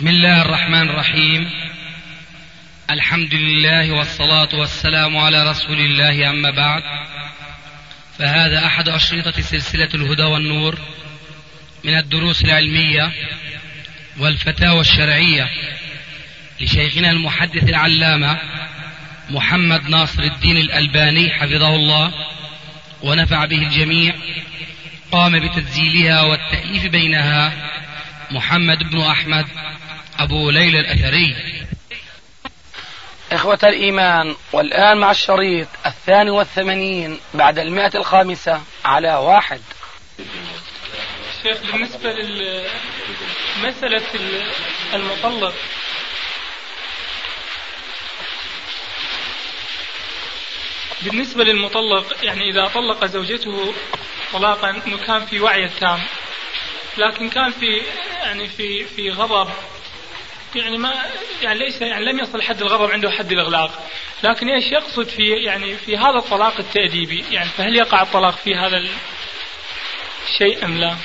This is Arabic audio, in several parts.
بسم الله الرحمن الرحيم. الحمد لله والصلاة والسلام على رسول الله، أما بعد، فهذا أحد أشرطة سلسلة الهدى والنور من الدروس العلمية والفتاوى الشرعية لشيخنا المحدث العلامة محمد ناصر الدين الألباني حفظه الله ونفع به الجميع. قام بتسجيلها والتأليف بينها محمد بن أحمد أبو ليلى الأثري. إخوة الإيمان، والآن مع الشريط 82 بعد 105 على 1. شيخ، بالنسبة لمسألة المطلق، بالنسبة للمطلق يعني إذا طلق زوجته طلاقا إنه كان في وعي تام، لكن كان في غضب، يعني ما يعني ليس يعني لم يصل حد الغضب عنده حد الإغلاق، لكن ايش يقصد في هذا الطلاق التأديبي؟ يعني فهل يقع الطلاق في هذا الشيء أم لا؟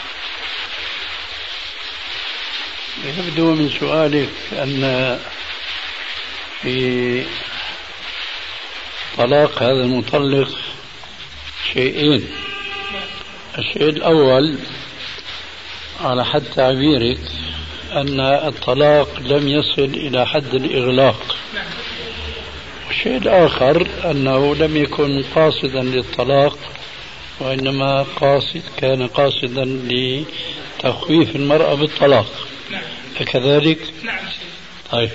يبدو من سؤالك أن في طلاق هذا المطلق شيئين. الشيء الأول على حد تعبيرك أن الطلاق لم يصل إلى حد الإغلاق، والشيء الآخر أنه لم يكن قاصدا للطلاق، وإنما كان قاصدا لتخويف المرأة بالطلاق. كذلك؟ نعم. طيب،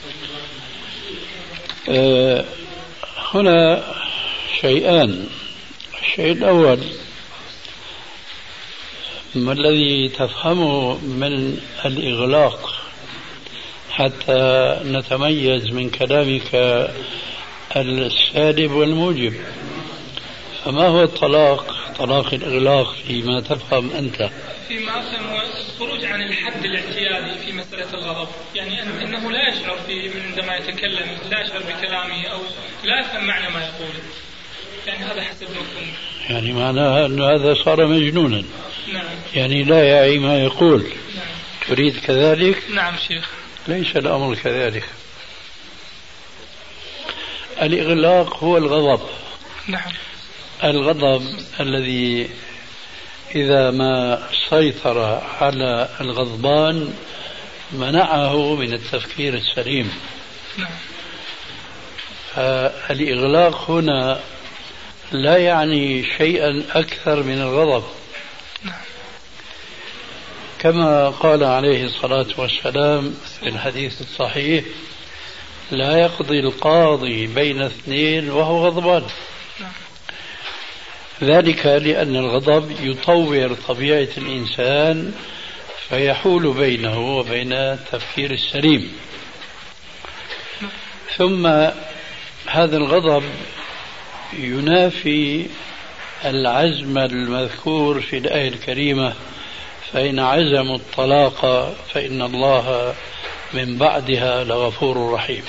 هنا شيئان. الشيء الأول ما الذي تفهمه من الإغلاق حتى نتميز من كلامك السالب والموجب. فما هو الطلاق، طلاق الإغلاق فيما تفهم أنت؟ فيما أفهم الخروج عن الحد الاعتيادي في مسألة الغضب، يعني أنه لا يشعر عندما يتكلم، لا يشعر بكلامه أو لا يفهم معنى ما يقول، يعني هذا حسب مفهوم. يعني معناها أن هذا صار مجنونا. نعم. يعني لا يعي ما يقول. نعم. تريد كذلك؟ نعم شيخ. ليس الأمر كذلك. الإغلاق هو الغضب. نعم. الغضب الذي إذا ما سيطر على الغضبان منعه من التفكير السليم. نعم. فالإغلاق هنا لا يعني شيئا أكثر من الغضب. نعم. كما قال عليه الصلاة والسلام في الحديث الصحيح: لا يقضي القاضي بين اثنين وهو غضبان. نعم. ذلك لأن الغضب يطور طبيعة الإنسان فيحول بينه وبين التفكير السليم. ثم هذا الغضب ينافي العزم المذكور في الآية الكريمة: فإن عزموا الطلاق فإن الله من بعدها لغفور رحيم.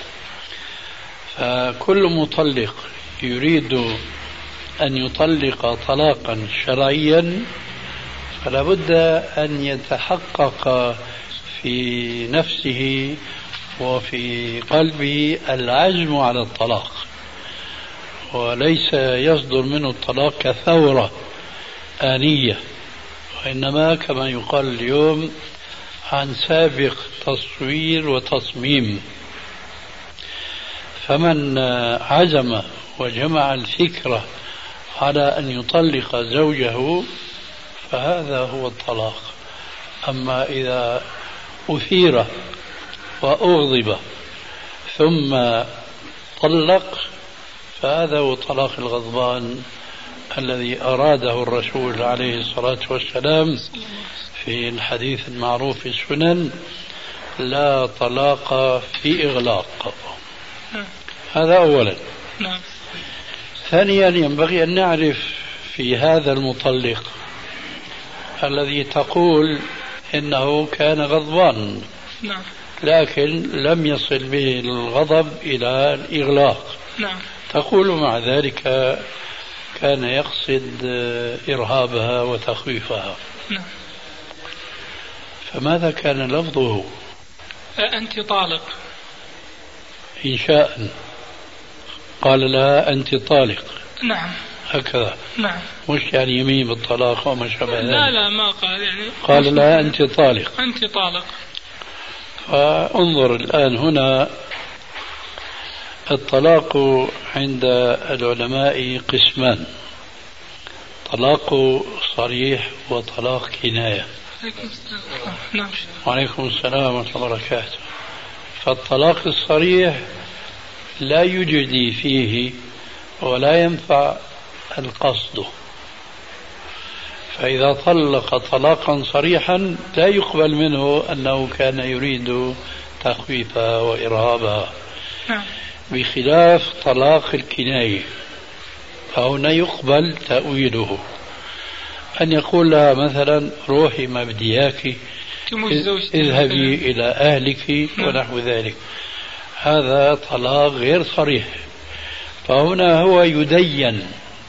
فكل مطلق يريد أن يطلق طلاقا شرعيا فلا بد أن يتحقق في نفسه وفي قلبه العزم على الطلاق، وليس يصدر منه الطلاق كثورة آنية، وإنما كما يقال اليوم عن سابق تصوير وتصميم. فمن عزم وجمع الفكرة على أن يطلق زوجه فهذا هو الطلاق. أما إذا أثير وأغضب ثم طلق فهذا هو طلاق الغضبان الذي أراده الرسول عليه الصلاة والسلام في الحديث المعروف في السنن: لا طلاق في إغلاق. هذا أولا. ثانيا ينبغي أن نعرف في هذا المطلق الذي تقول إنه كان غضبان لكن لم يصل به الغضب إلى الإغلاق، تقول مع ذلك كان يقصد إرهابها وتخويفها. فماذا كان لفظه؟ أنت طالق. إنشاء قال لها أنت طالق. نعم. هكذا. نعم. مش يعني يمين بالطلاق وما شابه ذلك. لا ما قال يعني. قال لها أنت طالق. أنت طالق. فانظر الآن هنا الطلاق عند العلماء قسمان: طلاق صريح وطلاق كناية. وعليكم السلام ورحمة الله وبركاته. فالطلاق الصريح لا يجدي فيه ولا ينفع القصد، فإذا طلق طلاقا صريحا لا يقبل منه أنه كان يريد تخويفها وإرهابها، بخلاف طلاق الكناية فهنا يقبل تأويله، أن يقول لها مثلا روحي ما بدي إياكي، اذهبي إلى أهلك ونحو ذلك. هذا طلاق غير صريح، فهنا هو يدين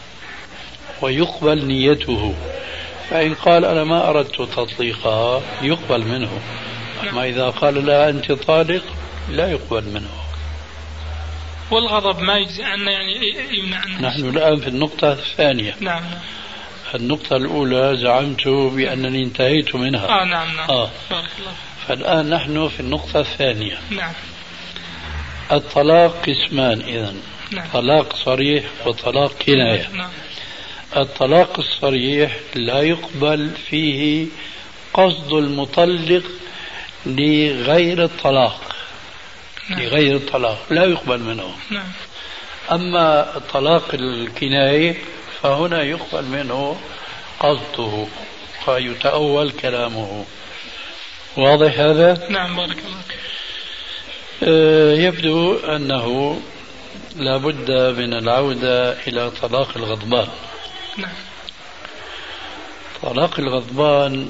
ويقبل نيته، فإن قال أنا ما أردت تطليقها يقبل منه، أما إذا قال لا أنت طالق لا يقبل منه. والغضب ما يجزي عنا يعني يمنع عنا. نحن الآن في النقطة الثانية. نعم. النقطة الأولى زعمت بأنني انتهيت منها. نعم. فالآن نحن في النقطة الثانية. نعم. الطلاق قسمان إذن. نعم. طلاق صريح وطلاق كناية. نعم. الطلاق الصريح لا يقبل فيه قصد المطلق لغير الطلاق. نعم. لغير الطلاق لا يقبل منه. نعم. أما الطلاق الكناية فهنا يقبل منه قصده فيتأول كلامه. واضح هذا؟ نعم بارك الله. يبدو أنه لا بد من العودة إلى طلاق الغضبان. نعم. طلاق الغضبان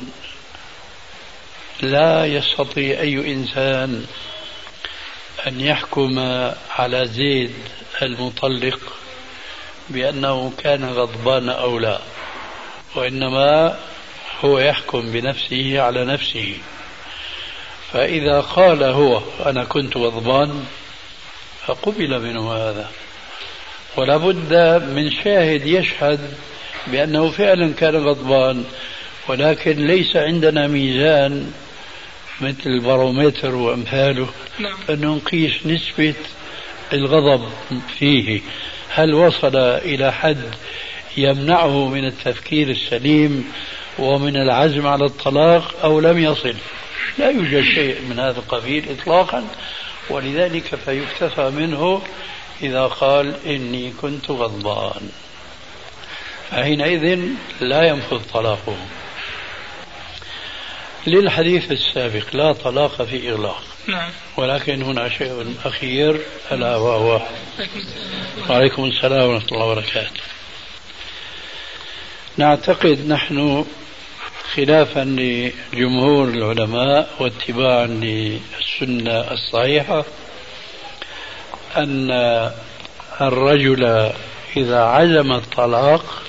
لا يستطيع أي إنسان أن يحكم على زيد المطلق بأنه كان غضبان أو لا، وإنما هو يحكم بنفسه على نفسه. فإذا قال هو أنا كنت غضبان فقبل منه هذا، ولا بد من شاهد يشهد بأنه فعلا كان غضبان، ولكن ليس عندنا ميزان مثل البارومتر وأمثاله أن نقيس نسبة الغضب فيه، هل وصل إلى حد يمنعه من التفكير السليم ومن العزم على الطلاق أو لم يصل. لا يوجد شيء من هذا القبيل إطلاقا، ولذلك فيكتفى منه إذا قال إني كنت غضبان، فحينئذ لا ينفذ طلاقه. للحديث السابق لا طلاق في إغلاق. نعم. ولكن هنا شيء أخير ألا وهو. وعليكم السلام ورحمة الله وبركاته. نعتقد نحن خلافا لجمهور العلماء واتباعا للسنة الصحيحة أن الرجل إذا عزم الطلاق،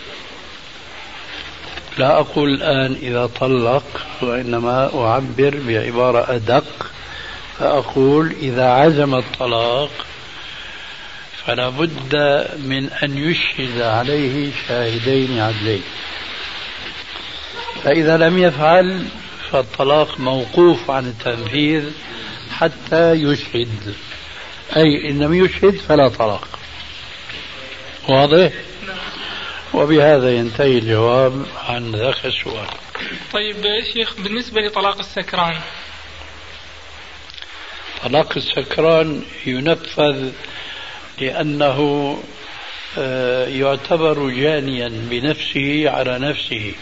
لا أقول الآن إذا طلق وإنما أعبر بعبارة أدق، فأقول إذا عزم الطلاق فلا بد من أن يشهد عليه شاهدين عدلين، فإذا لم يفعل فالطلاق موقوف عن التنفيذ حتى يشهد، أي إن لم يشهد فلا طلاق. واضح؟ وبهذا ينتهي الجواب عن ذاك السؤال. طيب شيخ، بالنسبة لطلاق السكران، طلاق السكران ينفذ لأنه يعتبر جانيا بنفسه على نفسه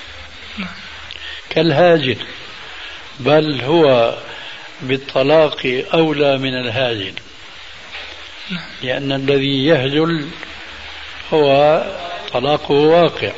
كالهاجر، بل هو بالطلاق أولى من الهاجر، لأن الذي يهجل هو طلاقه واقع،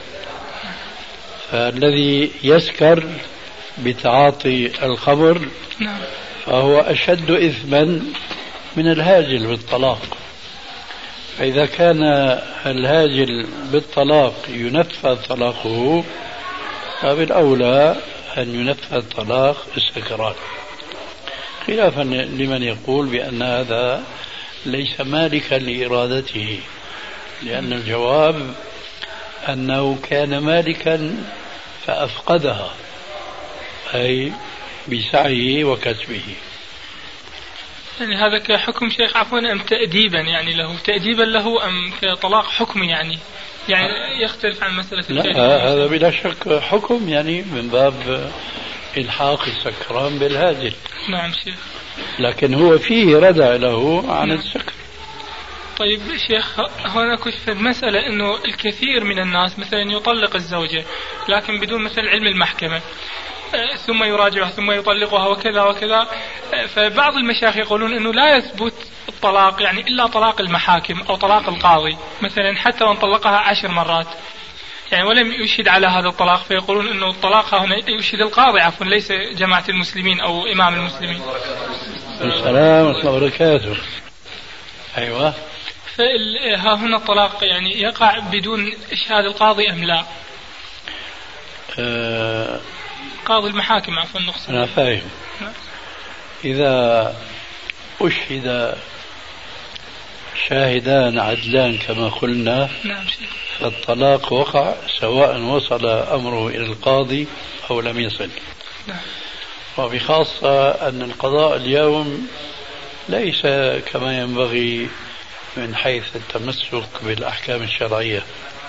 فالذي يسكر بتعاطي الخمر فهو أشد إثما من الهاجل بالطلاق. فإذا كان الهاجل بالطلاق ينفذ طلاقه فبالأولى أن ينفذ طلاق السكران. خلافا لمن يقول بأن هذا ليس مالكا لإرادته، لأن الجواب أنه كان مالكا فأفقدها، أي بسعيه وكسبه. يعني هذا كحكم شيخ عفوا أم تأديبا يعني له تأديبا له أم كطلاق حكمي يعني يختلف عن مسألة لا هذا بلا شك حكم يعني من باب إلحاق السكران بالهازل. نعم شيخ. لكن هو فيه ردع له عن السكر. طيب شيخ هنا كشف المسألة أنه الكثير من الناس مثلا يطلق الزوجة لكن بدون مثلا علم المحكمة ثم يراجعها ثم يطلقها وكذا وكذا، فبعض المشايخ يقولون أنه لا يثبت الطلاق يعني إلا طلاق المحاكم أو طلاق القاضي مثلا حتى وان طلقها 10 مرات يعني ولم يشهد على هذا الطلاق، فيقولون أنه الطلاق هنا يشهد القاضي عفوا ليس جماعة المسلمين أو إمام المسلمين. السلام ورحمة الله وبركاته. أيوة. فها هنا الطلاق يعني يقع بدون إشهاد القاضي أم لا؟ قاضي المحاكم عفوا نقصد. أنا فاهم. إذا أشهد شاهدان عدلان كما قلنا فالطلاق وقع سواء وصل أمره إلى القاضي أو لم يصل. وبخاصة أن القضاء اليوم ليس كما ينبغي من حيث التمسك بالأحكام الشرعية.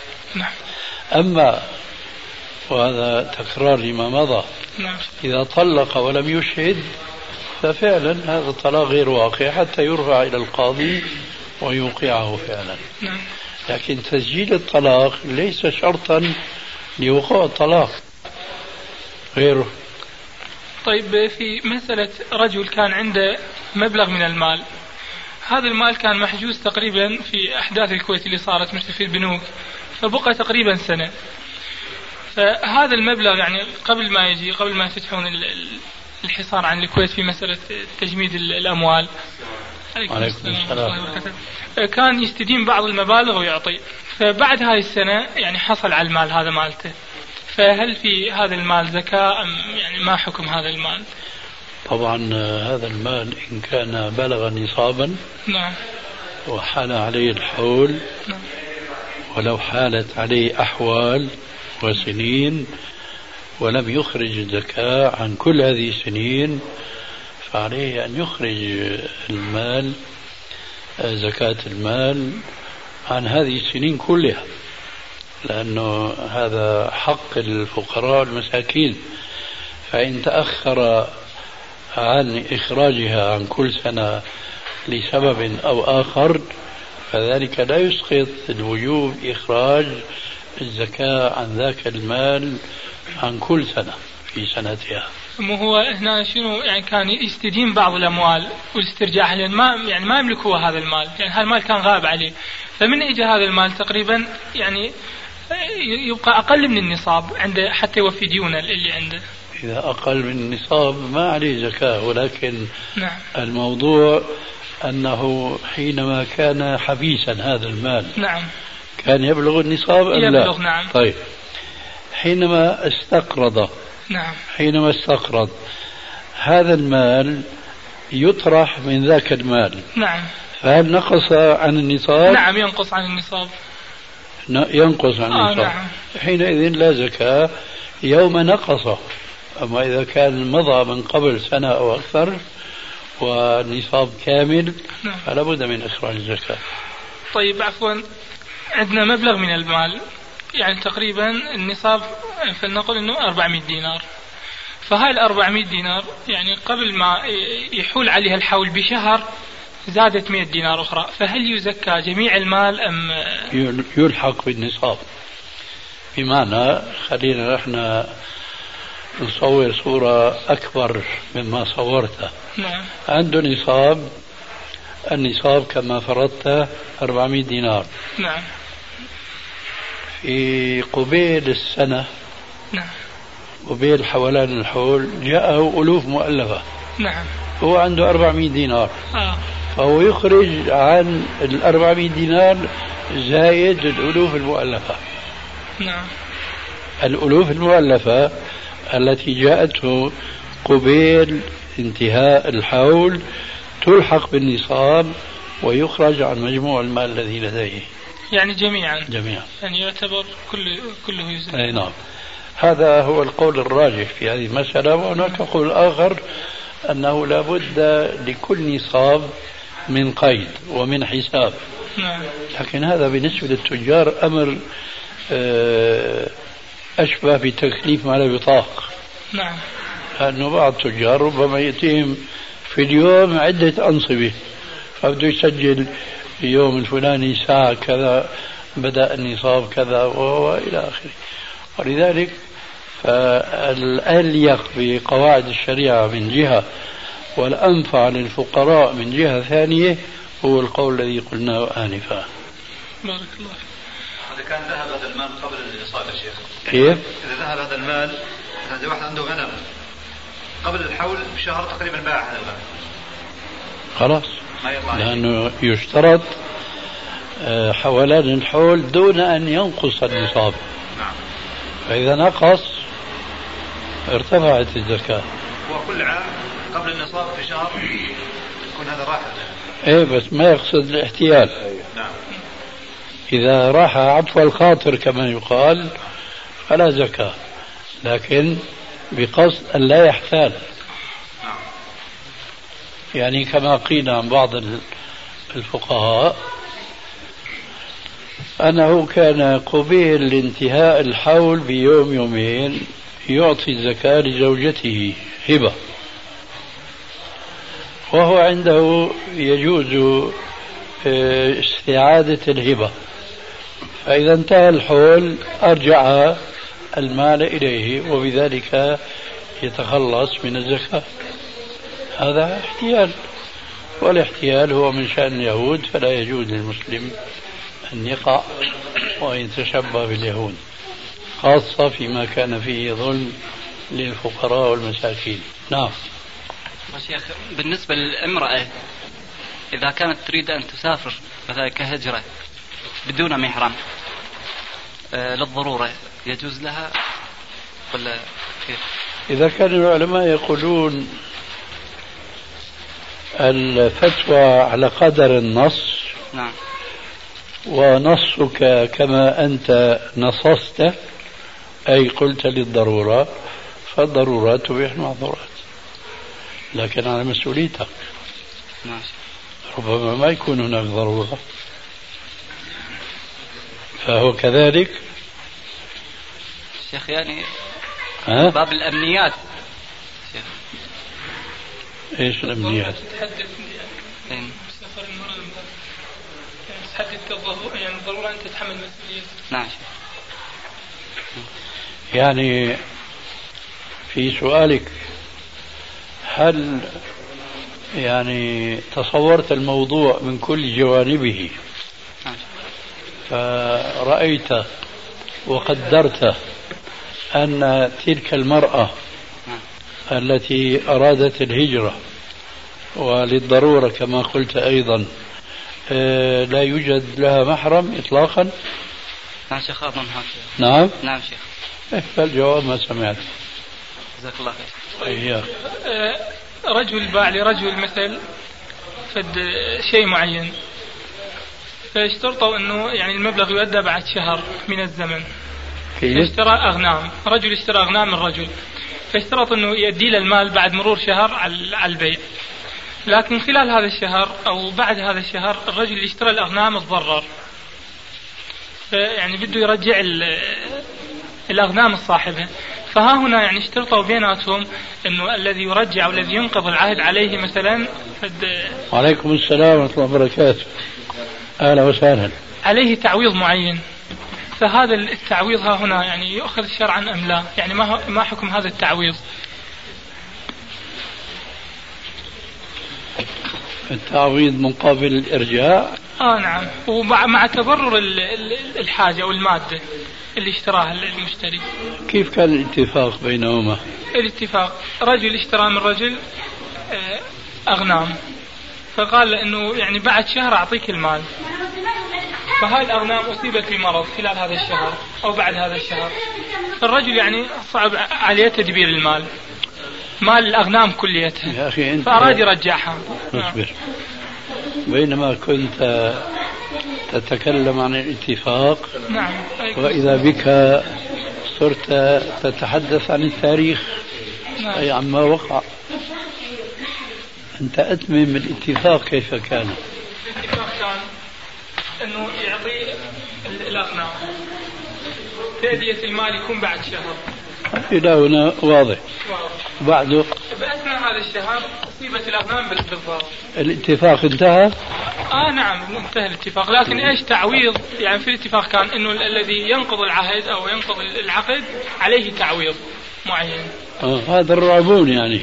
أما وهذا تكرار لما مضى إذا طلق ولم يشهد ففعلا هذا الطلاق غير واقع حتى يرفع إلى القاضي ويوقعه فعلا. لكن تسجيل الطلاق ليس شرطا لوقوع الطلاق غيره. طيب في مسألة رجل كان عنده مبلغ من المال، هذا المال كان محجوز تقريبا في أحداث الكويت اللي صارت مثل في البنوك فبقى تقريبا سنة، فهذا المبلغ يعني قبل ما يفتحون الحصار عن الكويت في مسألة تجميد الأموال كان يستدين بعض المبالغ ويعطي، فبعد هذه السنة يعني حصل على المال هذا مالته، فهل في هذا المال زكاة أم يعني ما حكم هذا المال؟ طبعا هذا المال إن كان بلغ نصابا وحال عليه الحول ولو حالت عليه أحوال وسنين ولم يخرج الزكاة عن كل هذه السنين فعليه أن يخرج المال زكاة المال عن هذه السنين كلها، لأنه هذا حق الفقراء المساكين، فإن تأخر عن إخراجها عن كل سنة لسبب أو آخر فذلك لا يسقط الوجوب إخراج الزكاة عن ذاك المال عن كل سنة في سنتها. هو هنا شنو يعني كان يستدين بعض الأموال والاسترجاع لأن ما يملك هو هذا المال، يعني هذا المال كان غاب عليه، فمن إجا هذا المال تقريبا يعني يبقى أقل من النصاب عنده حتى يوفي ديونه اللي عنده. إذا أقل من النصاب ما عليه زكاة، ولكن الموضوع أنه حينما كان حبيسا هذا المال كان يبلغ النصاب أم لا؟ طيب حينما استقرض حينما استقرض هذا المال يطرح من ذاك المال فهل نقص عن النصاب؟ ينقص عن النصاب. ينقص عن النصاب. حينئذ لا زكاة يوم نقصه. أما إذا كان مضى من قبل سنة أو أكثر والنصاب كامل فلا بد من إخراج الزكاة. طيب عفوا عندنا مبلغ من المال يعني تقريبا النصاب فلنقل انه 400 دينار، فهاي 400 دينار يعني قبل ما يحول عليها الحول بشهر زادت 100 دينار أخرى، فهل يزكى جميع المال أم يلحق بالنصاب؟ بمعنى خلينا نحن نصور صورة أكبر مما صورتها. عنده نصاب، النصاب كما فرضت 400 دينار. في قبيل السنة قبيل حولان الحول جاءه ألوف مؤلفة. هو عنده 400 دينار. فهو يخرج عن 400 دينار زايد الألوف المؤلفة. الألوف المؤلفة التي جاءته قبيل انتهاء الحول تلحق بالنصاب ويخرج عن مجموع المال الذي لديه. يعني جميعا يعني يعتبر كله يزن. أي نعم، هذا هو القول الراجح في هذه المسألة. وهناك قول آخر أنه لا بد لكل نصاب من قيد ومن حساب. نعم. لكن هذا بالنسبة للتجار أمر أشبه بتكليف على بطاق. نعم. لأنه بعض التجار ربما يأتيهم في اليوم عدة أنصبة، فبده يسجل اليوم الفلاني ساعة كذا بدأ النصاب كذا وإلى آخره. ولذلك فالأليق بقواعد الشريعة من جهة والأنفع للفقراء من جهة ثانية هو القول الذي قلناه آنفا. بارك الله. إذا كان ذهب هذا المال قبل النصاب يا شيخ، كيف؟ إذا ذهب هذا المال، هذا واحد عنده غنم قبل الحول بشهر تقريبا باع هذا المال، خلاص، لأنه يشترط حولان الحول دون أن ينقص النصاب. نعم. فإذا نقص ارتفعت الزكاة. وكل عام قبل النصاب في شهر يكون هذا راح. ايه بس ما يقصد الاحتيال. نعم. إذا راح عفو الخاطر كما يقال فلا زكاة، لكن بقصد أن لا يحتال. نعم. يعني كما قيل عن بعض الفقهاء أنه كان قبيل لانتهاء الحول بيوم يومين يعطي الزكاة لزوجته هبة، وهو عنده يجوز استعادة الهبة، فإذا انتهى الحول أرجع المال إليه وبذلك يتخلص من الزكاة. هذا احتيال، والاحتيال هو من شأن اليهود، فلا يجوز للمسلم أن يقع وأن يتشبه باليهود، خاصة فيما كان فيه ظلم للفقراء والمساكين. نعم. شيخ، بالنسبة للامرأة إذا كانت تريد أن تسافر مثلا كهجرة بدون محرم للضرورة يجوز لها ولا كيف؟ إذا كان العلماء يقولون الفتوى على قدر النص. نعم. ونصك كما أنت نصصت، أي قلت للضرورة، فالضرورات تبيح المعذورات، لكن على مسؤوليتك. ماشي. ربما ما يكون هناك ضرورة، فهو كذلك. شيخ يعني باب الأمنيات. شيخ. إيش الأمنيات؟ تحدد يعني سفر المرأة يعني تحدد يعني الضرورة أن تتحمل مسؤولية. نعم. يعني في سؤالك هل يعني تصورت الموضوع من كل جوانبه فرأيت وقدرت أن تلك المرأة التي أرادت الهجرة وللضرورة كما قلت أيضا لا يوجد لها محرم إطلاقا؟ نعم شيخ، أظن هكذا. نعم. نعم شيخ. فالجواب ما سمعت. جزاك الله خير. رجل باع لرجل مثل فد شيء معين، فاشترطوا أنه يعني المبلغ يؤدى بعد شهر من الزمن. اشترى أغنام، رجل اشترى أغنام من رجل، فاشترط أنه يؤدي له المال بعد مرور شهر على البيع. لكن خلال هذا الشهر أو بعد هذا الشهر الرجل اللي اشترى الأغنام اتضرر، يعني بده يرجع الأغنام الصاحبة. فها هنا يعني اشترطوا بيناتهم أنه الذي يرجع والذي ينقض العهد عليه مثلا وعليكم السلام ورحمة الله وبركاته، أهلا وسهلا، عليه تعويض معين. فهذا التعويض ها هنا يعني يؤخذ شرعا أم لا؟ يعني ما حكم هذا التعويض؟ التعويض مقابل الإرجاع. نعم، ومع تضرر الحاجة أو المادة اللي اشتراها المشتري. كيف كان الاتفاق بينهما؟ الاتفاق رجل اشترى من رجل أغنام، فقال إنه يعني بعد شهر أعطيك المال، فهاي الأغنام أصيبت بمرض خلال هذا الشهر أو بعد هذا الشهر، فالرجل يعني صعب عليه تدبير المال، مال الأغنام كليتها يا أخي أنت فأراد يرجعها. اصبر. بينما كنت تتكلم عن الاتفاق نعم. وإذا بك صرت تتحدث عن التاريخ، نعم. أي عما وقع. أنت أتمم الاتفاق كيف كان. الاتفاق كان أنه يعطي الأغنام تأدية المال يكون بعد شهر. إلى هنا واضح. بعده بأثناء هذا الشهر أصيبت الأغنام بالضرر. الاتفاق انتهى؟ نعم انتهى الاتفاق، لكن ايش تعويض؟ يعني في الاتفاق كان انه الذي ينقض العهد او ينقض العقد عليه تعويض معين. هذا الرعبون يعني.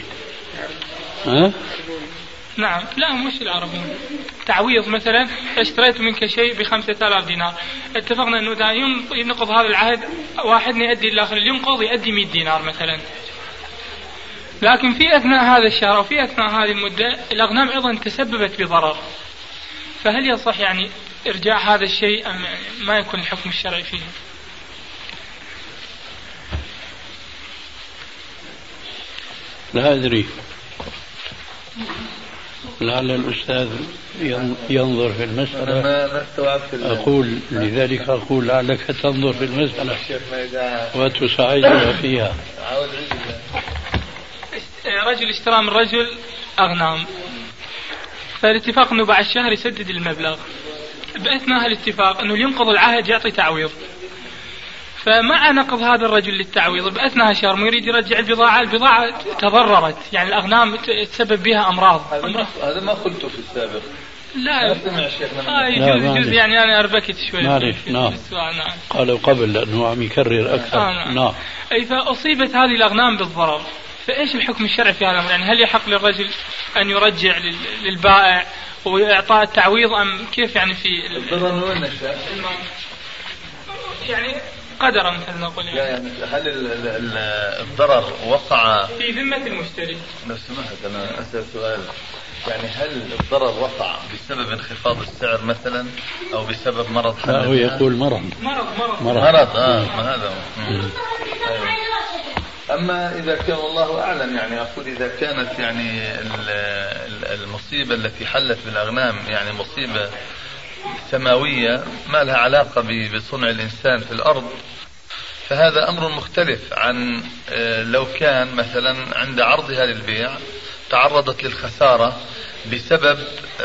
نعم. لا مش العربون. تعويض مثلا اشتريت منك شيء ب5,000 دينار، اتفقنا انه دا ينقض هذا العهد واحد يؤدي الاخر اللي ينقض يؤدي 100 دينار مثلا. لكن في اثناء هذا الشهر وفي اثناء هذه المده الاغنام ايضا تسببت بضرر، فهل يصح يعني ارجاع هذا الشيء ام ما يكون الحكم الشرعي فيه؟ لا ادري، لعل الأستاذ ينظر في المسألة. ما استوعبت أقول لذلك أقول لعلك تنظر في المسألة وتساعدنا فيها. رجل اشترى من رجل أغنام، فالاتفاق أنه بعد شهر يسدد المبلغ. بأثناء الاتفاق أنه ينقض العهد يعطي تعويض، فمع نقض هذا الرجل للتعويض بأثناء شهر ما يريد يرجع البضاعة تضررت، يعني الأغنام تسبب بها أمراض. هذا ما قلته في السابق. لا يجوز يعني أنا أربكت شوي. نعرف. نعم. قالوا قبل لأنه عم يكرر أكثر. نعم. أي فأصيبت هذه الأغنام بالضرر، فإيش الحكم الشرعي في هذا؟ يعني هل يحق للرجل أن يرجع للبائع وإعطاء التعويض أم كيف؟ يعني في الضرر وين الشيء؟ يعني قدرا مثل نقول يعني هل الضرر وقع في ذمة المشتري؟ لو سمحت أنا أسأل سؤال، يعني هل الضرر وقع بسبب انخفاض السعر مثلا أو بسبب مرض حدث؟ لا هو يقول مرض. ما هذا. أيوه. أما إذا كان الله أعلم، يعني أقول إذا كانت يعني المصيبة التي حلت بالأغنام يعني مصيبة سماوية ما لها علاقة بصنع الإنسان في الأرض، فهذا أمر مختلف عن لو كان مثلا عند عرضها للبيع تعرضت للخسارة بسبب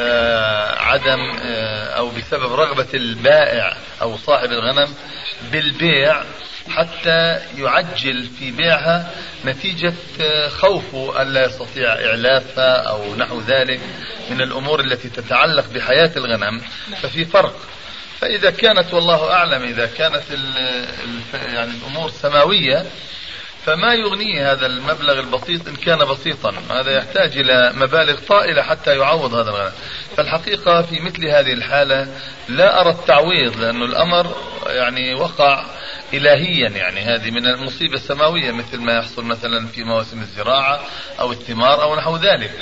عدم أو بسبب رغبة البائع أو صاحب الغنم بالبيع حتى يعجل في بيعها نتيجة خوفه ألا يستطيع إعلافها أو نحو ذلك من الأمور التي تتعلق بحياة الغنم، ففي فرق. فإذا كانت والله أعلم إذا كانت يعني الأمور سماوية فما يغنيه هذا المبلغ البسيط إن كان بسيطا، هذا يحتاج إلى مبالغ طائلة حتى يعوض هذا الغنم. فالحقيقة في مثل هذه الحالة لا أرى التعويض، لأن الأمر يعني وقع إلهيا، يعني هذه من المصيبة السماوية مثل ما يحصل مثلا في مواسم الزراعة أو الثمار أو نحو ذلك.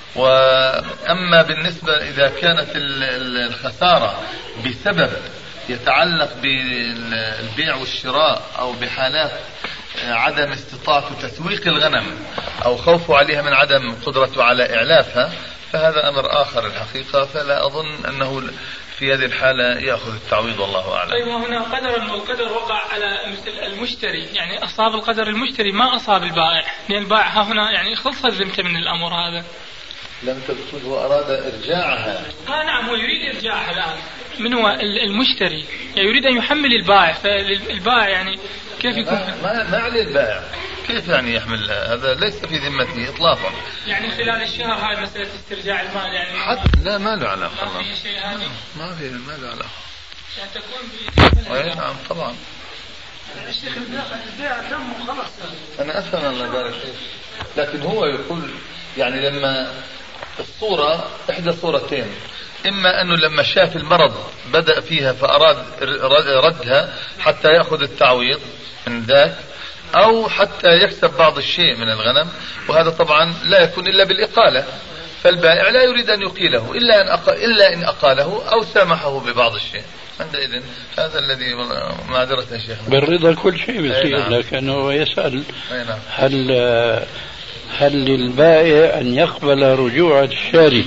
وأما بالنسبة إذا كانت الخسارة بسبب يتعلق بالبيع والشراء أو بحالات عدم استطاعة تسويق الغنم أو خوفه عليها من عدم قدرته على إعلافها، فهذا أمر آخر الحقيقة، فلا أظن أنه في هذه الحالة يأخذ التعويض والله أعلم. طيب هنا القدر وقع على مثل المشتري، يعني أصاب القدر المشتري ما أصاب البائع، لأن البائع هنا يعني خلص ذمته من الأمر هذا. لم تقصد وأراد إرجاعها. نعم هو يريد إرجاعها الآن. من هو المشتري؟ يعني يريد أن يحمل البائع، فالبائع يعني كيف يكون؟ ما عليه البائع، كيف يعني يحمل؟ هذا ليس في ذمته إطلاقا. يعني خلال الشهر هاي مسألة استرجاع المال يعني حتى لا ما له علاقة. ما في شيء هذا. ما له علاقة. يعني تكون نعم طبعا. الشيخ البيع تم خلاص. أنا أفهم الله يبارك فيك، لكن هو يقول يعني لما الصورة إحدى صورتين، إما أنه لما شاف المرض بدأ فيها فأراد ردها حتى يأخذ التعويض من ذاك، أو حتى يكسب بعض الشيء من الغنم، وهذا طبعا لا يكون إلا بالإقالة، فالبائع لا يريد أن يقيله إلا إن أقاله أو سامحه ببعض الشيء. عندئذ هذا الذي معذرة يا شيخ بالرضا كل شيء بيصير. نعم. لكنه يسأل هل للبائع أن يقبل رجوع الشاري؟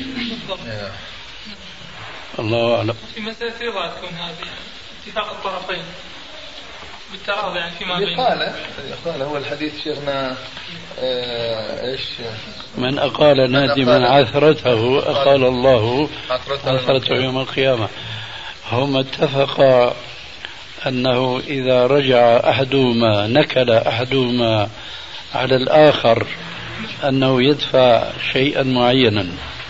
الله أعلم. في مسألة رضا تكون هذه اتفاق الطرفين بالتراضي يعني فيما بينهم. قال هو الحديث شيخنا ايش؟ من أقال نادما عثرته أقال الله عثرته يوم القيامة. هم اتفقا أنه إذا رجع أحدهما نكل أحدهما على الآخر أنه يدفع شيئا معينا،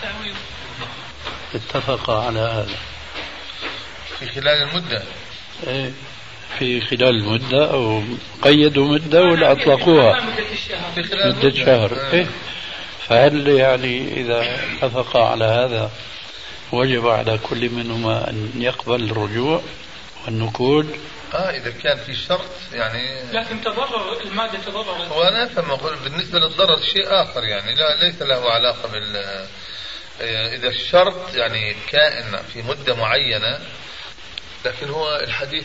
اتفقا على هذا في خلال المدة. في خلال المدة أو قيدوا مدة ولا أطلقوها مدة شهر. فهل يعني إذا اتفقا على هذا وجب على كل منهما أن يقبل الرجوع والنكول؟ إذا كان في شرط يعني. لكن تضرر المادة تضرر. هو أنا أفهم أقول بالنسبة للضرر شيء آخر يعني ليس له علاقة إذا الشرط يعني كائن في مدة معينة. لكن هو الحديث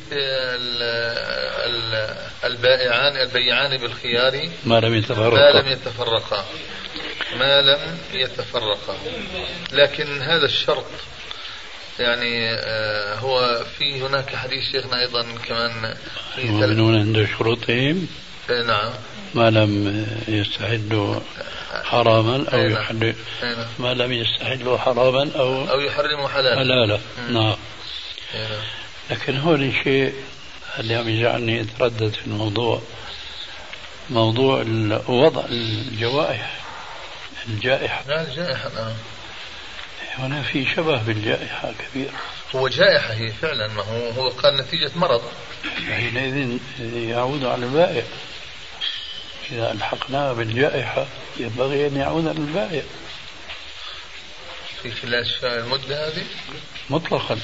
البيعان بالخيار ما لم يتفرقا. لكن هذا الشرط يعني هو في هناك حديث شيخنا أيضا كمان المؤمنون عند شروطهم. نعم. ما لم يستحلوا حراما أو يحلوا ما لم يستحلوا حراما أو يحرموا حلالا. نعم. لكن هو الشيء اللي عم يجعلني أتردد في الموضوع موضوع وضع الجائحة. هنا في شبه بالجائحة كبير. هو جائحة هي فعلا، ما هو قال نتيجة مرض، حينئذ يعود على البائع. إذا ألحقناه بالجائحة ينبغي أن يعود على البائع في خلال المدة هذه مطلقا.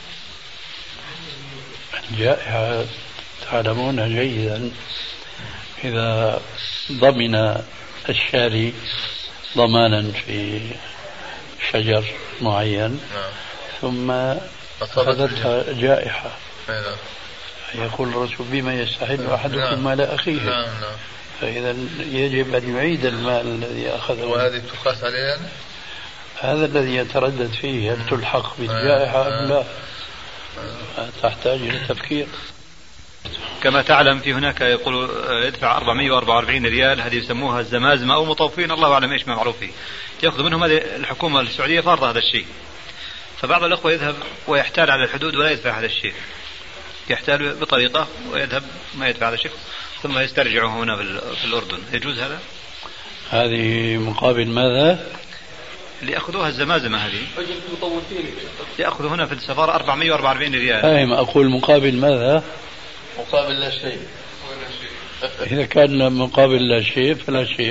الجائحة تعلمون جيدا إذا ضمن الشاري ضمانا في شجر معين ثم أخذتها جائحة يقول الرسول بما يستحل أحدكم مال أخيه. فإذا يجب أن يعيد المال الذي أخذه. وهذه تقاس عليها هذا الذي يتردد فيه هل تلحق بالجائحة أم لا. تحتاج إلى تفكير. كما تعلم في هناك يقول يدفع 444 ريال، هذه يسموها الزمازمة أو مطوفين، الله أعلم إيش ما معروف فيه. يأخذ منهم هذه الحكومة السعودية فرض هذا الشيء. فبعض الأخوة يذهب ويحتال على الحدود ولا يدفع هذا الشيء، يحتال بطريقة ويذهب ما يدفع هذا الشيء ثم يسترجعه هنا في الأردن. يجوز هذا؟ هذه مقابل ماذا؟ اللي يأخذوها الزمازمة هذه يأخذوا هنا في السفارة 444 ريال. فاهم. أقول مقابل ماذا؟ مقابل لا شيء. إذا كان مقابل لا شيء فلا شيء.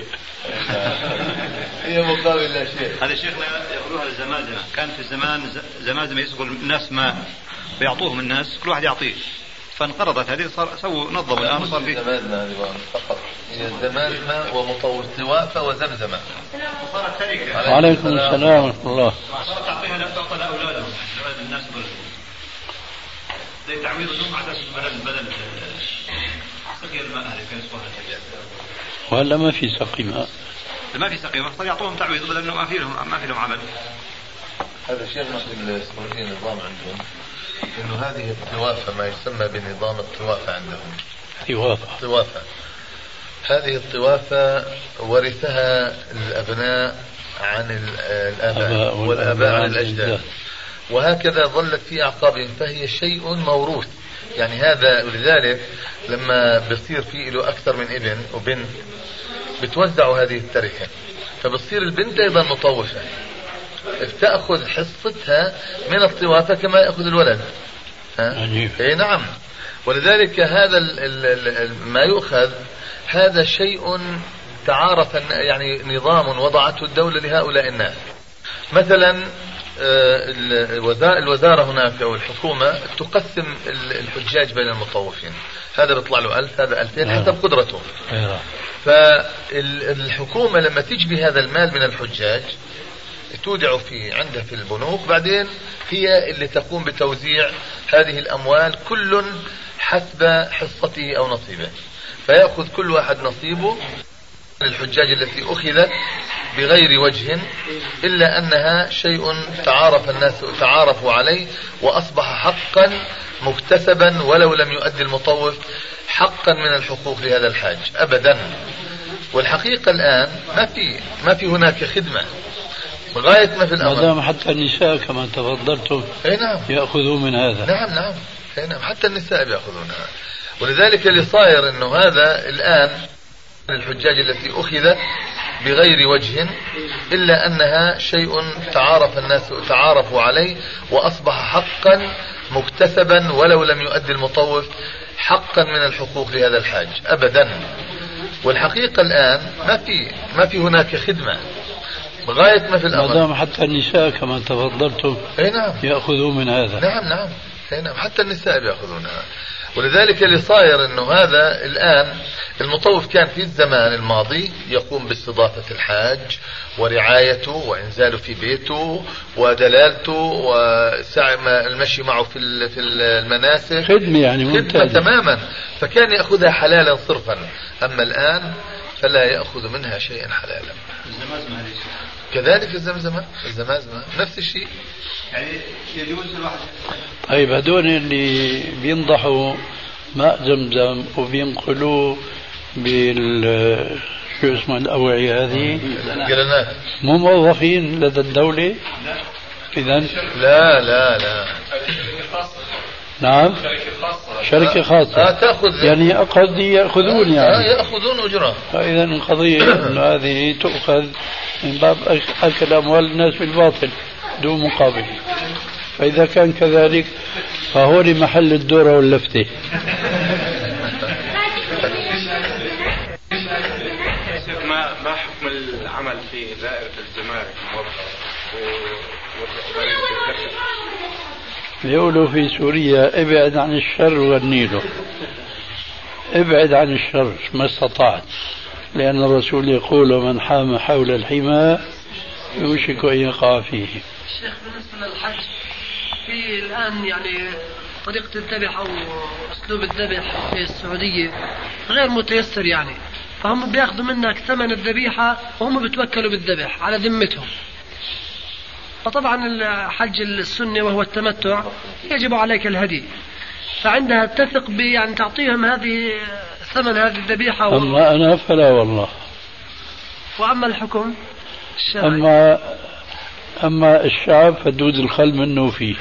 هي مقابل لا شيء. هذا شيخنا يأخذوها الزمازمة. كان في الزمان زمازمة يسقوا الناس ماء ويعطوهم الناس كل واحد يعطيه، فانقرضت هذه سووا نظموا الآن صار في زمازمة هذه فقط. هي زمازمة ومطور توافة وزمزمة. وصارت تركة. وعليكم السلام ورحمة الله. صارت تعطيها تعطى لأولادهم أولاد الناس كلهم. زي تعويض لهم على بدل سقي الماء هذه كان يسقوها الحجاج. وهلا ما في سقي ماء. ما في سقي ماء، يعطوهم تعويض بدل إنه ما في لهم عمل. هذا شيء ما في السعودية نظام عندهم إنه هذه الطوافة ما يسمى بنظام الطوافة عندهم. طوافة. هذه الطوافة ورثها الأبناء عن الآباء والآباء عن الأجداد، وهكذا ظلت في أعقابهم، فهي شيء موروث. يعني هذا ولذلك لما بصير في له أكثر من ابن وبنت بتوزعوا هذه التركة، فبصير البنت أيضا مطوفة تأخذ حصتها من الطوافة كما يأخذ الولد. أي نعم. ولذلك هذا ما يؤخذ هذا شيء تعارف يعني نظام وضعته الدولة لهؤلاء الناس. مثلا الوزارة هناك أو الحكومة تقسم الحجاج بين المطوفين، هذا بيطلع له 1000 هذا 2000 حسب قدرته. فالحكومة لما تجبي هذا المال من الحجاج تودع عندها في البنوك، بعدين هي اللي تقوم بتوزيع هذه الأموال كل حسب حصته أو نصيبه، فيأخذ كل واحد نصيبه الحجاج التي أخذت بغير وجه إلا أنها شيء تعارفوا عليه وأصبح حقا مكتسبا ولو لم يؤدي المطوف حقا من الحقوق لهذا الحاج أبدا. والحقيقة الآن ما في هناك خدمة غاية ما في الأمر. ما دام حتى النساء كما تفضلتم نعم يأخذون من هذا. نعم حتى النساء يأخذونها. ولذلك اللي صاير أنه هذا الآن الحجاج التي أخذت بغير وجه إلا أنها شيء تعارفوا عليه وأصبح حقا مكتسبا ولو لم يؤدي المطوف حقا من الحقوق لهذا الحاج أبدا. والحقيقة الآن ما في هناك خدمة غاية ما في الأمر. ما دام حتى النساء كما تفضلتم نعم يأخذون من هذا. نعم حتى النساء يأخذونها. ولذلك اللي صاير انه هذا الآن المطوف كان في الزمان الماضي يقوم باستضافة الحاج ورعايته وإنزاله في بيته ودلالته والمشي معه في المناسك خدمة يعني خدمة تماما، فكان يأخذها حلالا صرفا. أما الآن فلا يأخذ منها شيئا حلالا. كذلك الزمزمة نفس الشيء. يعني يجوز الواحد. طيب هدول اللي بينضحوا ماء زمزم وبينقلوه شو اسمه الأوعية هذه مو موظفين لدى الدولة؟ إذن لا نعم شركة خاصة تأخذ يعني قد يأخذون يأخذون أجرة. فإذا القضية أن هذه تؤخذ من باب أكل أموال الناس بالباطل دون مقابل. فإذا كان كذلك فهو محل الدورة واللفتة. ما حكم العمل في دائرة الزمالك يقولوا في سوريا ابعد عن الشر وغنيله، ابعد عن الشر ما استطعت، لأن الرسول يقول من حام حول الحمى يوشك أن يقع فيه. الشيخ بالنسبة للحج في الآن يعني طريقة الذبح أو أسلوب الذبح في السعودية غير متيسر يعني، فهم بياخذوا منك ثمن الذبيحة وهم بيتوكلوا بالذبح على ذمتهم. فطبعا الحج السنة وهو التمتع يجب عليك الهدي، فعندها تثق يعني تعطيهم هذه ثمن هذه الذبيحة. أما أنا فلا والله. وأما الحكم الشرعي أما الشعب فدود الخل منه فيه.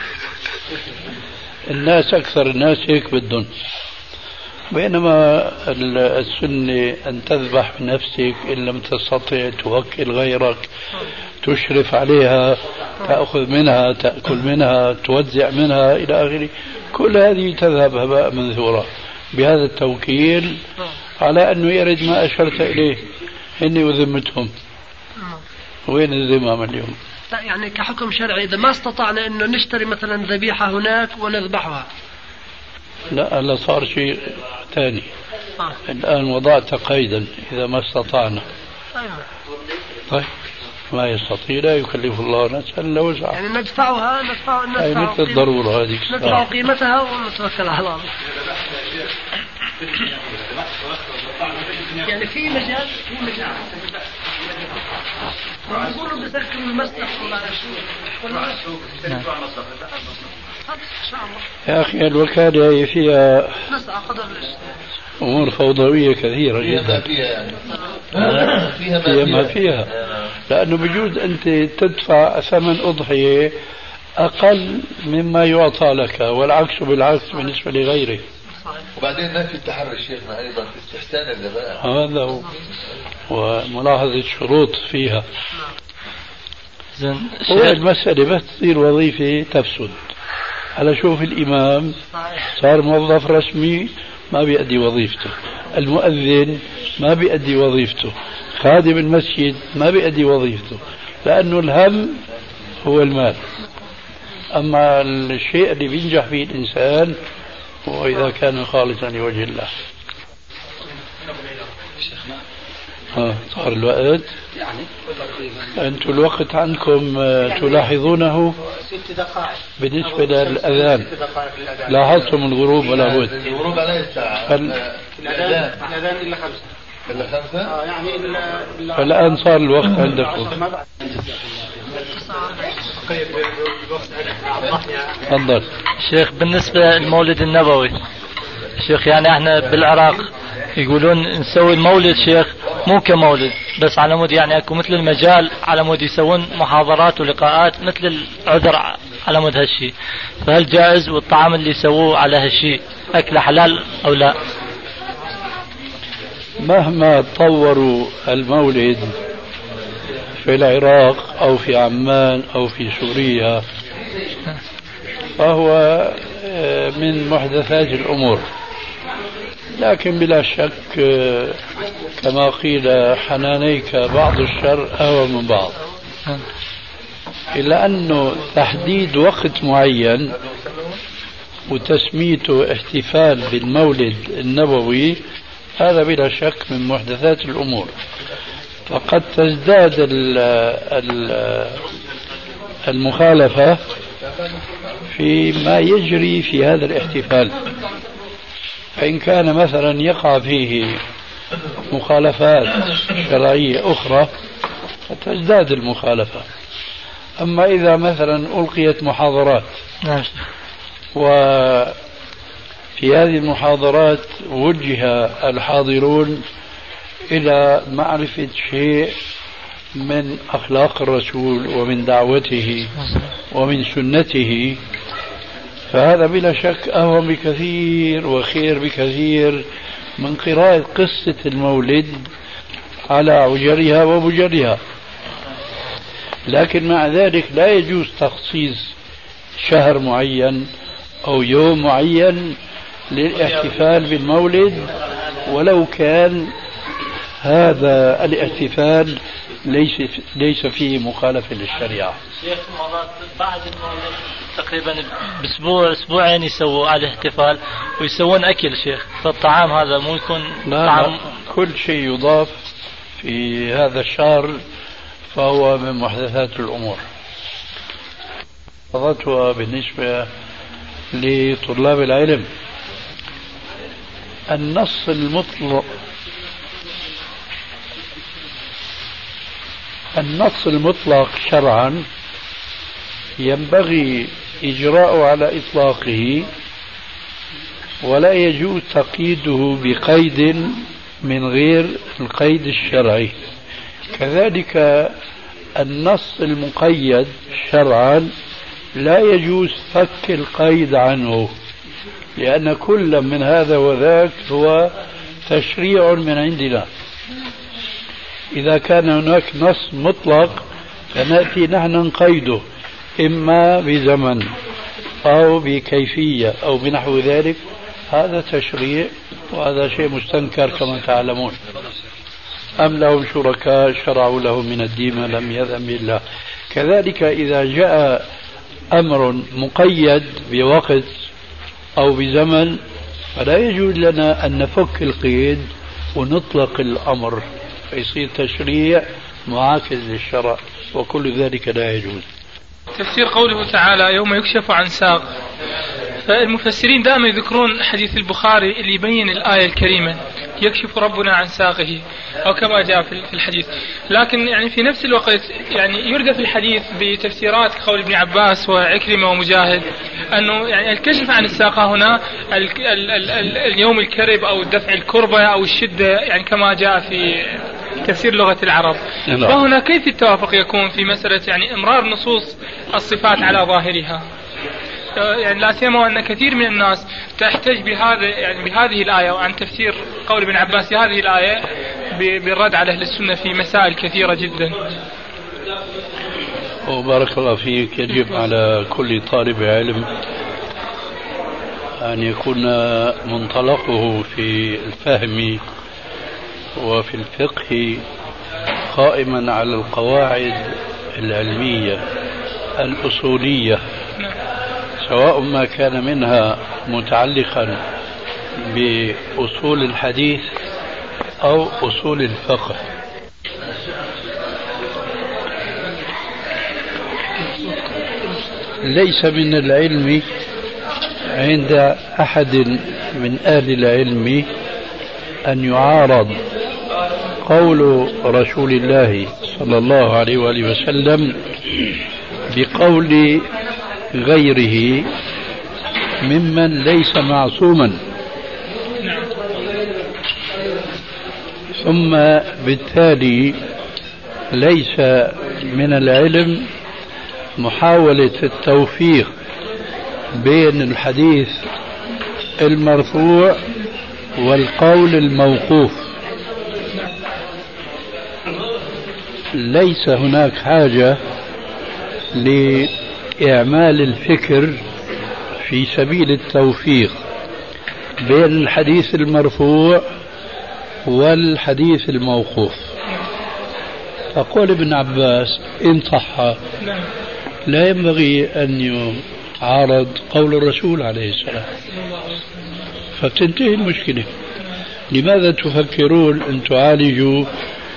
الناس أكثر الناس هيك بدهم، بينما السنة أن تذبح بنفسك إن لم تستطع توكل غيرك تشرف عليها، تأخذ منها، تأكل منها، توزع منها إلى آخره. كل هذه تذهب هباء منثورا بهذا التوكيل، على أنه يرد ما أشرت إليه إني وذمتهم. وين الذمام اليوم؟ لا يعني كحكم شرعي إذا ما استطعنا إنه نشتري مثلا ذبيحة هناك ونذبحها، لا هلا صار شيء ثاني. الآن وضعت قيدا إذا ما استطعنا. طيب ما يستطيع لا يكلف الله نفسا إلا وسعها، يعني ندفع أي مثل الضرورة هذه، ندفع قيمتها ونتوكل على الله. يعني في مجال يقولوا بسكر المسلخ يا أخي الوكالة فيها أمور فوضوية كثيرة جدا. فيها ما فيها، لأنه بجوز أنت تدفع ثمن أضحية أقل مما يعطى لك، والعكس بالعكس بالنسبة لغيره. وبعدين ما في تحري شيخنا أيضا في استحسان الذبائح، هذا هو، وملاحظة شروط فيها. هو المسألة بس تصير وظيفة تفسد. على شوف الإمام صار موظف رسمي ما بيأدي وظيفته، المؤذن ما بيأدي وظيفته، خادم المسجد ما بيأدي وظيفته، لأنه الهم هو المال. أما الشيء اللي بينجح فيه الإنسان هو إذا كان خالصا لوجه الله. صار الوقت يعني أنتم الوقت عندكم تلاحظونه 6 دقائق بالنسبة للأذان. لاحظتم الغروب ولا بد؟ الغروب عليه الساعة، الأذان إلا 5. إلا 5 يعني فالآن صار الوقت عندكم. تفضل شيخ. بالنسبة للمولد النبوي شيخ، يعني احنا بالعراق يقولون نسوي المولد شيخ مو كمولد بس على مود يعني اكو مثل المجال على مود يسوون محاضرات ولقاءات مثل العذر على مود هالشيء، فهل جائز والطعام اللي يسووه على هالشيء أكله حلال أو لا؟ مهما طوروا المولد في العراق أو في عمان أو في سوريا فهو من محدثات الأمور، لكن بلا شك كما قيل حنانيك بعض الشر أهون من بعض، إلا أنه تحديد وقت معين وتسميته احتفال بالمولد النبوي هذا بلا شك من محدثات الأمور، فقد تزداد المخالفة فيما يجري في هذا الاحتفال، فإن كان مثلا يقع فيه مخالفات شرعية أخرى فتزداد المخالفة. أما إذا مثلا ألقيت محاضرات وفي هذه المحاضرات وجه الحاضرون إلى معرفة شيء من أخلاق الرسول ومن دعوته ومن سنته، فهذا بلا شك أهون بكثير وخير بكثير من قراءة قصة المولد على عجرها وبجرها. لكن مع ذلك لا يجوز تخصيص شهر معين أو يوم معين للاحتفال بالمولد ولو كان هذا الاحتفال ليس فيه مخالفة للشريعة. شيخ مرات بعد المولد تقريبا باسبوع اسبوعين يسووا على الاحتفال ويسوون اكل شيخ، فالطعام هذا مو يكون طعام؟ كل شيء يضاف في هذا الشهر فهو من محدثات الأمور. خطوة بالنسبة لطلاب العلم، النص المطلق شرعا ينبغي إجراءه على إطلاقه ولا يجوز تقييده بقيد من غير القيد الشرعي. كذلك النص المقيد شرعا لا يجوز فك القيد عنه، لأن كل من هذا وذاك هو تشريع من عندنا. إذا كان هناك نص مطلق فنأتي نحن نقيده إما بزمن أو بكيفية أو بنحو ذلك، هذا تشريع وهذا شيء مستنكر كما تعلمون. أم لهم شركاء شرعوا لهم من الدين ما لم يأذن به الله. كذلك إذا جاء أمر مقيد بوقت أو بزمن فلا يجوز لنا أن نفك القيد ونطلق الأمر فيصير تشريع معاكس للشرع، وكل ذلك لا يجوز. تفسير قوله تعالى يوم يكشف عن ساق، فالمفسرين دائما يذكرون حديث البخاري اللي يبين الآية الكريمة يكشف ربنا عن ساقه أو كما جاء في الحديث، لكن يعني في نفس الوقت يعني يردف الحديث بتفسيرات قول ابن عباس وعكرمة ومجاهد أنه يعني الكشف عن الساقة هنا اليوم الكرب أو دفع الكربة أو الشدة يعني كما جاء في تفسير لغة العرب. فهنا كيف التوافق يكون في مسألة يعني إمرار نصوص الصفات على ظاهرها؟ يعني لا سيما أن كثير من الناس تحتج بهذه الآية وعن تفسير قول ابن عباس هذه الآية بالرد على أهل السنة في مسائل كثيرة جدا. وبارك الله فيك. يجب على كل طالب علم أن يكون منطلقه في الفهم وفي الفقه قائما على القواعد العلمية الأصولية، سواء ما كان منها متعلقا بأصول الحديث أو أصول الفقه. ليس من العلم عند أحد من أهل العلم أن يعارض قول رسول الله صلى الله عليه وآله وسلم بقول غيره ممن ليس معصوما، ثم بالتالي ليس من العلم محاولة التوفيق بين الحديث المرفوع والقول الموقوف. ليس هناك حاجة لإعمال الفكر في سبيل التوفيق بين الحديث المرفوع والحديث الموقوف. فقول ابن عباس إن صح لا ينبغي أن يعارض قول الرسول عليه السلام، فتنتهي المشكلة. لماذا تفكرون أن تعالجوا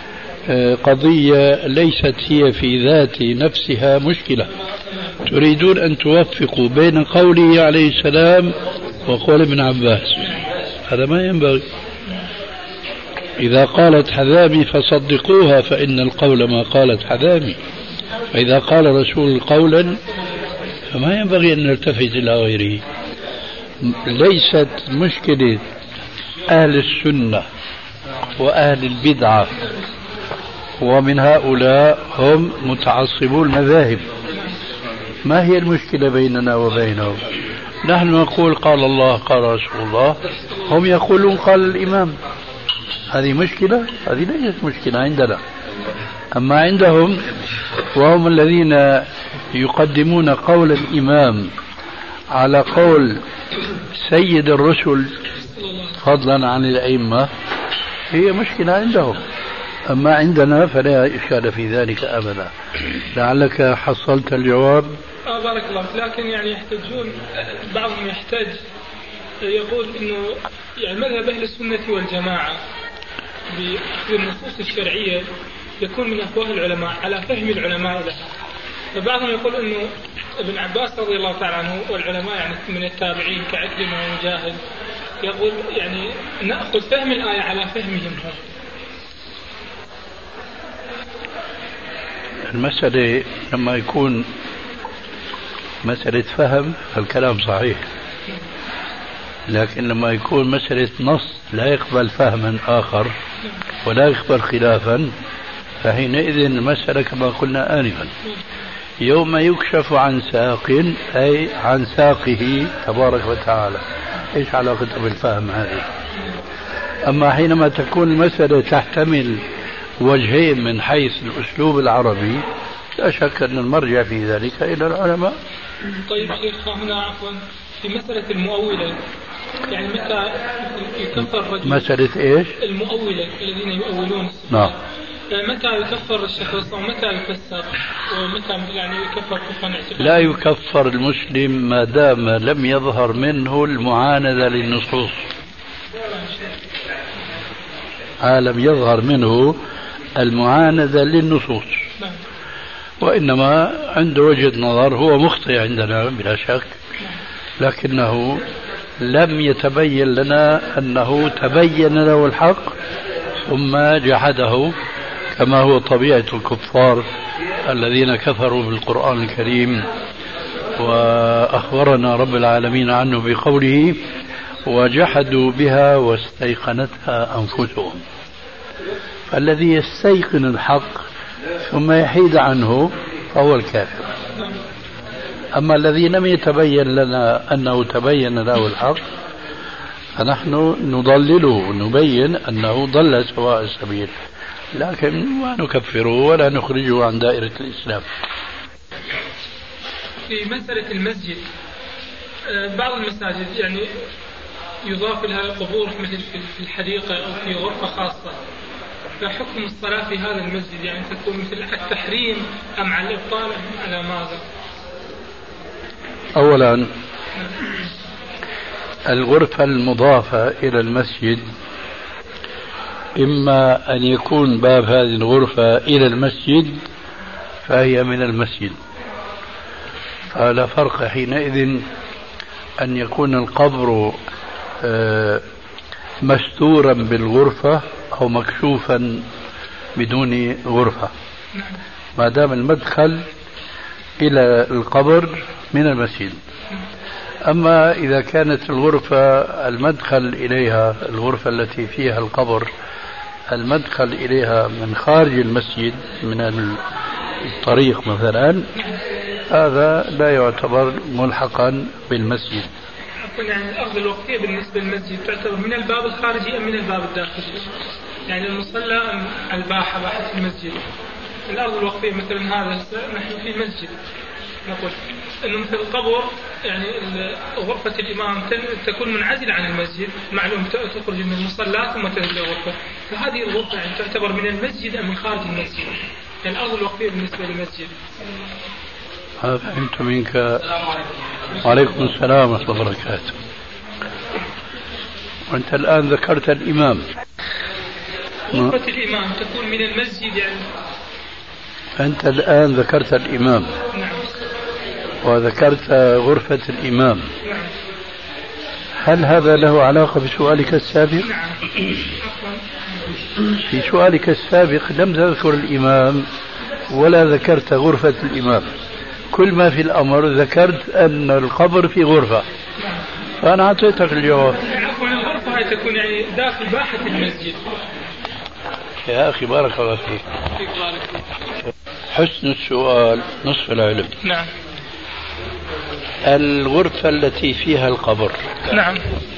قضية ليست هي في ذات نفسها مشكلة؟ تريدون أن توفقوا بين قوله عليه السلام وقول ابن عباس، هذا ما ينبغي. إذا قالت حذامي فصدقوها فإن القول ما قالت حذامي، فإذا قال رسول قولا فما ينبغي أن نلتفت إلى غيره. ليست مشكلة أهل السنة وأهل البدعة، ومن هؤلاء هم متعصبو المذاهب. ما هي المشكلة بيننا وبينهم؟ نحن نقول قال الله قال رسول الله، هم يقولون قال الإمام. هذه مشكلة؟ هذه ليست مشكلة عندنا. أما عندهم وهم الذين يقدمون قول الإمام على قول سيد الرسل فضلا عن الأئمة، هي مشكلة عندهم. أما عندنا فلا إشكال في ذلك أبدا. لعلك حصلت الجواب. بارك الله، لكن يعني يحتجون، بعضهم يحتج يقول إنه يعني مذهب أهل السنة والجماعة بأخذ النصوص الشرعية يكون من أفواه العلماء على فهم العلماء لها. فبعضهم يقول إنه ابن عباس رضي الله تعالى عنه والعلماء يعني من التابعين كعكرمة ومجاهد يقول يعني نأخذ فهم الآية على فهمهم هم. المسألة لما يكون مسألة فهم فالكلام صحيح، لكن لما يكون مسألة نص لا يقبل فهما آخر ولا يقبل خلافا، فحينئذ المسألة كما قلنا آنفا يوم يكشف عن ساق أي عن ساقه تبارك وتعالى. إيش علاقته بالفهم هذه؟ أما حينما تكون المسألة تحتمل وجهين من حيث الأسلوب العربي لا شك أن المرجع في ذلك إلى العلماء. طيب شيخ هنا عفوا في مسألة المؤولة، يعني متى يكفر الرجل؟ مسألة إيش؟ المؤولة الذين يؤولون. نعم. متى يكفر الشخص ومتى يفسق ومتى يعني يكفر كفرا اعتقادا؟ لا يكفر المسلم ما دام لم يظهر منه المعاندة للنصوص. لم يظهر منه المعاندة للنصوص، وإنما عنده وجهة نظر هو مخطئ عندنا بلا شك، لكنه لم يتبين لنا أنه تبين له الحق ثم جحده، كما هو طبيعة الكفار الذين كفروا بالقرآن الكريم. وأخبرنا رب العالمين عنه بقوله وجحدوا بها واستيقنتها أنفسهم. فالذي يستيقن الحق ثم يحيد عنه فهو الكافر. أما الذي لم يتبين لنا أنه تبين له الحق فنحن نضلله نبين أنه ضل سواء السبيل، لكن ما نكفره ولا نخرجه عن دائرة الإسلام. في مسألة المسجد بعض المساجد يعني يضاف لها قبور مثل في الحديقة أو في غرفة خاصة، فحكم الصلاة في هذا المسجد يعني تكون مثل التحريم أم على الإبطال على ماذا؟ أولا الغرفة المضافة إلى المسجد إما أن يكون باب هذه الغرفة إلى المسجد فهي من المسجد، فلا فرق حينئذ أن يكون القبر مستورا بالغرفة أو مكشوفا بدون غرفة، ما دام المدخل إلى القبر من المسجد. أما إذا كانت الغرفة المدخل إليها، الغرفة التي فيها القبر المدخل إليها من خارج المسجد من الطريق مثلا، هذا لا يعتبر ملحقا بالمسجد. يعني الأرض الوقفية بالنسبة للمسجد تعتبر من الباب الخارجي أم من الباب الداخلي؟ يعني المصلى أم الباحة، باحة المسجد؟ الأرض الوقفية مثلا هذا نحن في مسجد، نقول أنه مثل القبر يعني غرفة الإمام تكون منعزلة عن المسجد، معلوم تخرج من المصلى ثم تنزل الغرفة، فهذه الغرفة يعني تعتبر من المسجد أم من خارج المسجد؟ يعني الأرض الوقفية بالنسبة للمسجد. هذا فهمت منك. وعليكم السلام ورحمة الله وبركاته. وأنت الآن ذكرت الإمام. غرفة الإمام تكون من المسجد يعني. أنت الآن ذكرت الإمام. نعم. وذكرت غرفة الإمام. نعم. هل هذا له علاقة بسؤالك السابق؟ نعم. في سؤالك السابق لم تذكر الإمام ولا ذكرت غرفة الإمام، كل ما في الأمر ذكرت أن القبر في غرفة، فأنا أعطيتك الجواب. عفوا، الغرفة هي تكون يعني داخل باحة المسجد. يا أخي بارك الله فيك. حسن السؤال نصف العلم. نعم. الغرفة التي فيها القبر. نعم.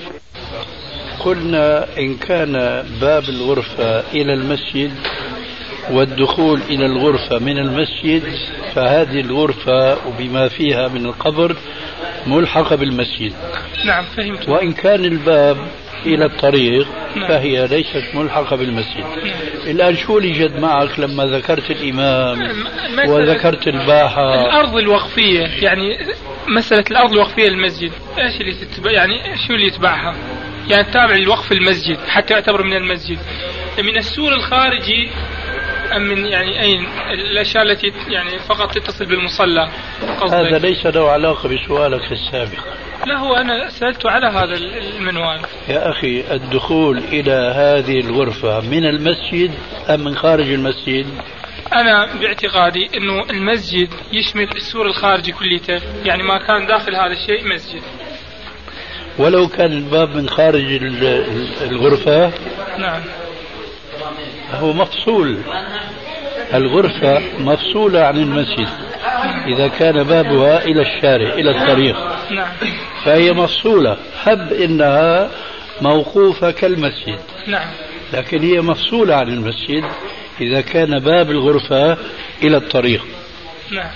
قلنا إن كان باب الغرفة إلى المسجد والدخول إلى الغرفة من المسجد، فهذه الغرفة وبما فيها من القبر ملحقة بالمسجد. نعم فهمت. وإن كان الباب إلى الطريق نعم. فهي ليست ملحقة بالمسجد. الآن شو اللي جد معك لما ذكرت الإمام وذكرت الباحة؟ الأرض الوقفية، يعني مسألة الأرض الوقفية للمسجد إيش اللي تتبع، يعني شو اللي يتبعها؟ يعني تابع للوقف المسجد حتى يعتبر من المسجد، من السور الخارجي أم من يعني أين الأشياء التي يعني فقط تتصل بالمصلى؟ هذا ليس له علاقة بسؤالك السابق. لا، هو أنا سألت على هذا المنوال. يا أخي الدخول إلى هذه الغرفة من المسجد أم من خارج المسجد؟ أنا باعتقادي أنه المسجد يشمل السور الخارجي كليته، يعني ما كان داخل هذا الشيء مسجد. ولو كان الباب من خارج الغرفة؟ نعم. هو مفصول، الغرفة مفصولة عن المسجد إذا كان بابها إلى الشارع إلى الطريق. نعم. فهي مفصولة، هب إنها موقوفة كالمسجد. نعم. لكن هي مفصولة عن المسجد إذا كان باب الغرفة إلى الطريق. نعم.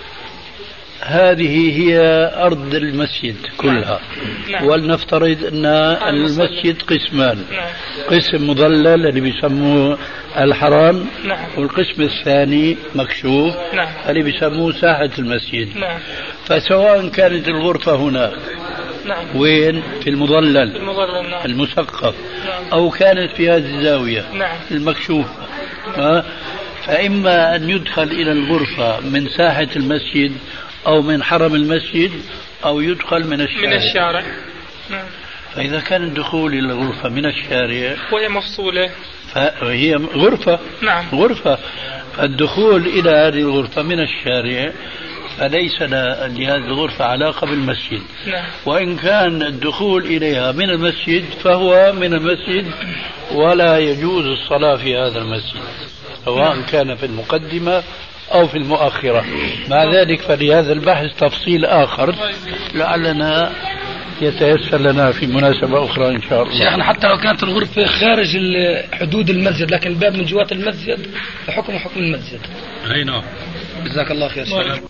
هذه هي أرض المسجد كلها. نعم. ولنفترض أن المسجد قسمان. نعم. قسم مظلل اللي بيسموه الحرام. نعم. والقسم الثاني مكشوف. نعم. اللي بيسموه ساحة المسجد. نعم. فسواء كانت الغرفة هناك، نعم. وين في المظلل نعم. المثقف، نعم. أو كانت في هذه الزاوية نعم. المكشوفة، فإما أن يدخل إلى الغرفة من ساحة المسجد أو من حرم المسجد، أو يدخل من الشارع. نعم. فإذا كان الدخول إلى الغرفة من الشارع وهي مفصولة فهي غرفة. نعم. غرفة. الدخول إلى هذه الغرفة من الشارع فليس لهذه الغرفة علاقة بالمسجد. نعم. وإن كان الدخول إليها من المسجد فهو من المسجد ولا يجوز الصلاة في هذا المسجد، سواء كان في المقدمة أو في المؤخرة. مع ذلك فلهذا البحث تفصيل آخر لعلنا يتيسر لنا في مناسبة أخرى إن شاء الله. شيخنا حتى لو كانت الغرفة خارج حدود المسجد لكن الباب من جوات المسجد فحكم المسجد. أي نعم. جزاك الله خير.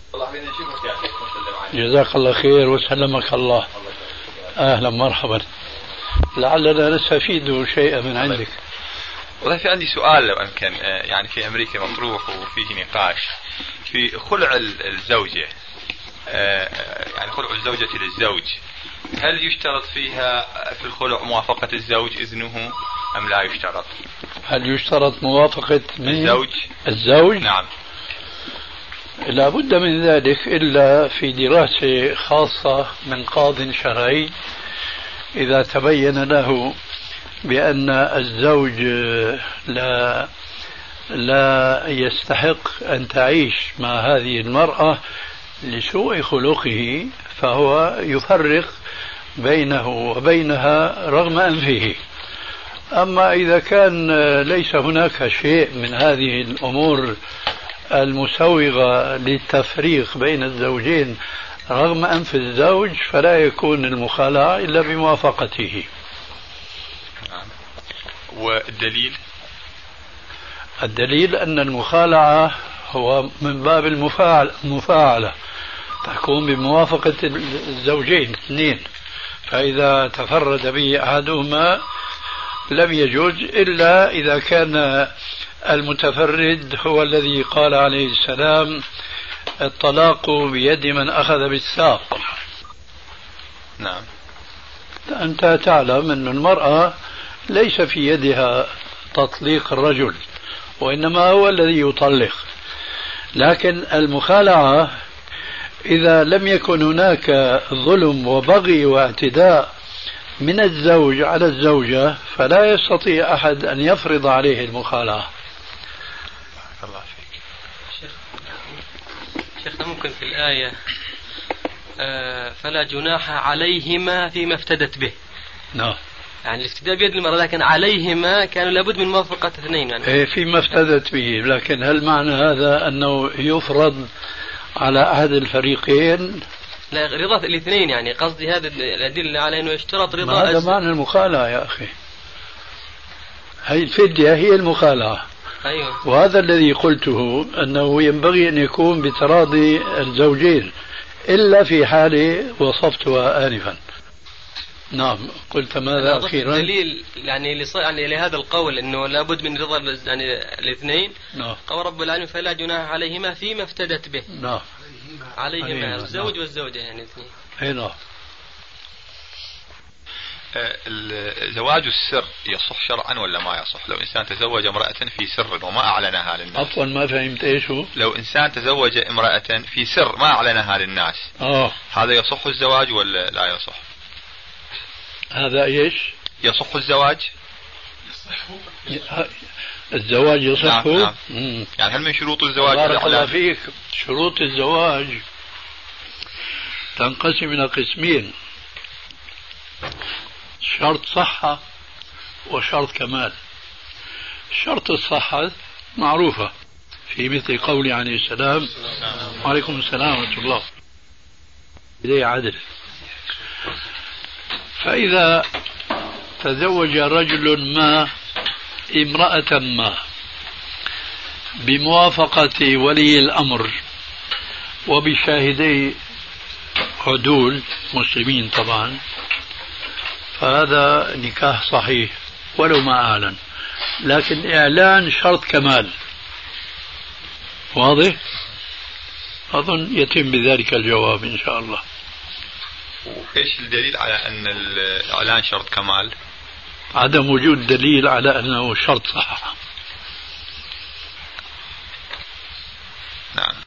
جزاك الله خير وسلمك الله. أهلا مرحبا، لعلنا نستفيد شيئا من عندك. والله في عندي سؤال لو أمكن، يعني في أمريكا مطروح وفيه نقاش في خلع الزوجة، يعني خلع الزوجة للزوج، هل يشترط فيها في الخلع موافقة الزوج إذنه أم لا يشترط؟ هل يشترط موافقة الزوج؟ نعم. لا بد من ذلك إلا في دراسة خاصة من قاض شرعي إذا تبين له بأن الزوج لا يستحق أن تعيش مع هذه المرأة لسوء خلقه، فهو يفرق بينه وبينها رغم أنفه. أما إذا كان ليس هناك شيء من هذه الأمور المسوغة للتفريق بين الزوجين رغم أنف الزوج، فلا يكون المخالعة إلا بموافقته. والدليل؟ الدليل أن المخالعة هو من باب المفاعلة، تكون بموافقة الزوجين اثنين، فإذا تفرد به أحدهما لم يجوز إلا إذا كان المتفرد هو الذي قال عليه السلام: الطلاق بيد من أخذ بالساق. نعم. أنت تعلم أن المرأة ليس في يدها تطليق الرجل، وإنما هو الذي يطلق. لكن المخالعة إذا لم يكن هناك ظلم وبغي واعتداء من الزوج على الزوجة فلا يستطيع أحد أن يفرض عليه المخالعة. الله فيك. شيخنا ممكن في الآية فلا جناح عليهما فيما افتدت به. نعم. يعني الافتداء بيد المرأة، لكن عليهما كانوا لابد من موافقة اثنين يعني. إيه فيما افتدت به، لكن هل معنى هذا أنه يفرض على أحد الفريقين؟ لا، رضا الاثنين يعني. قصدي هذا الأدلة على أنه يشترط رضا. هذا معنى المخالعة يا أخي. هي الفدية هي المخالعة. أيوة. وهذا الذي قلته أنه ينبغي أن يكون بتراضي الزوجين إلا في حالة وصفتها آنفا. نعم. قلت ماذا أخيرا؟ دليل يعني لهذا القول أنه لابد من رضا يعني الاثنين. نعم. قال رب العالمين: فلا جناح عليهما فيما افتدت به. نعم. عليهما الزوج والزوجة يعني اثنين. هنا زواج السر يصح شرعا ولا ما يصح؟ لو إنسان تزوج امرأة في سر وما أعلنها للناس. عفوا ما فهمت إيش هو؟ لو إنسان تزوج امرأة في سر ما أعلنها للناس، هذا يصح الزواج ولا لا يصح؟ هذا إيش؟ يصح الزواج؟ الزواج يصح. نعم. يعني هل من شروط الزواج؟ بارك الله فيك. شروط الزواج تنقسم إلى قسمين: شرط صحة وشرط كمال. شرط الصحة معروفة في مثل قول عليه السلام: وعليكم السلام ورحمة الله، إليه عدل. فإذا تزوج رجل ما امرأة ما بموافقة ولي الأمر وبشاهدي عدول مسلمين طبعا، فهذا نكاح صحيح ولو ما أعلن، لكن إعلان شرط كمال. واضح؟ أظن يتم بذلك الجواب إن شاء الله. إيش الدليل على أن الإعلان شرط كمال؟ عدم وجود دليل على أنه شرط صحة.